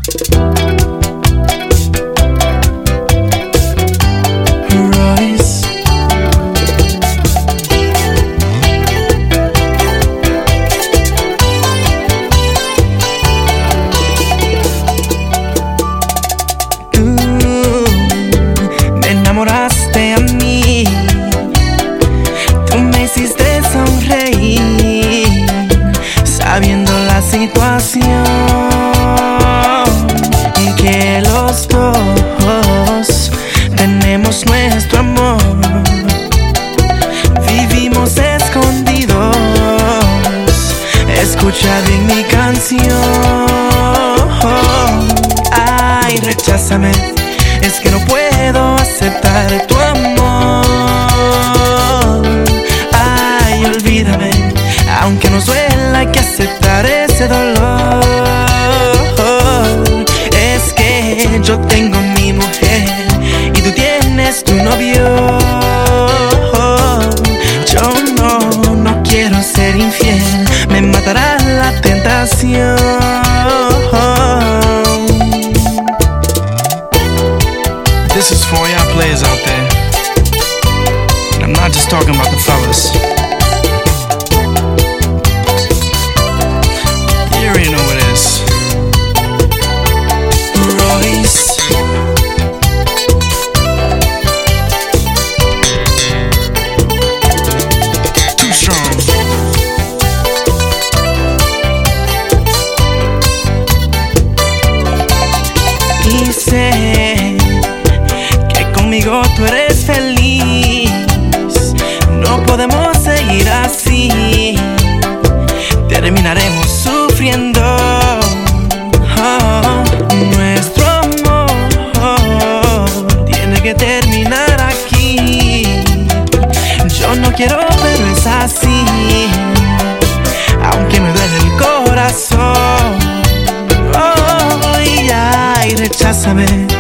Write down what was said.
Sabiendo la situación, que los dos tenemos nuestro amor, vivimos escondidos. Escucha bien mi canción. Ay, recházame, es que no puedo aceptar tu amor. Ay, olvídame, aunque nos duela, hay que aceptar ese dolor. Es que yo tengo mi mujer y tú tienes tu novio. Yo no quiero ser infiel, me matará la tentación. This is for all y'all players out there, and I'm not just talking about the fellas. You already know what it is. Royce. Too strong. Y sé que conmigo tú eres feliz. No podemos seguir así, terminaremos sufriendo. Nuestro amor tiene que terminar aquí. Yo no quiero, pero es así, aunque me duele el corazón. Oh, y recházame,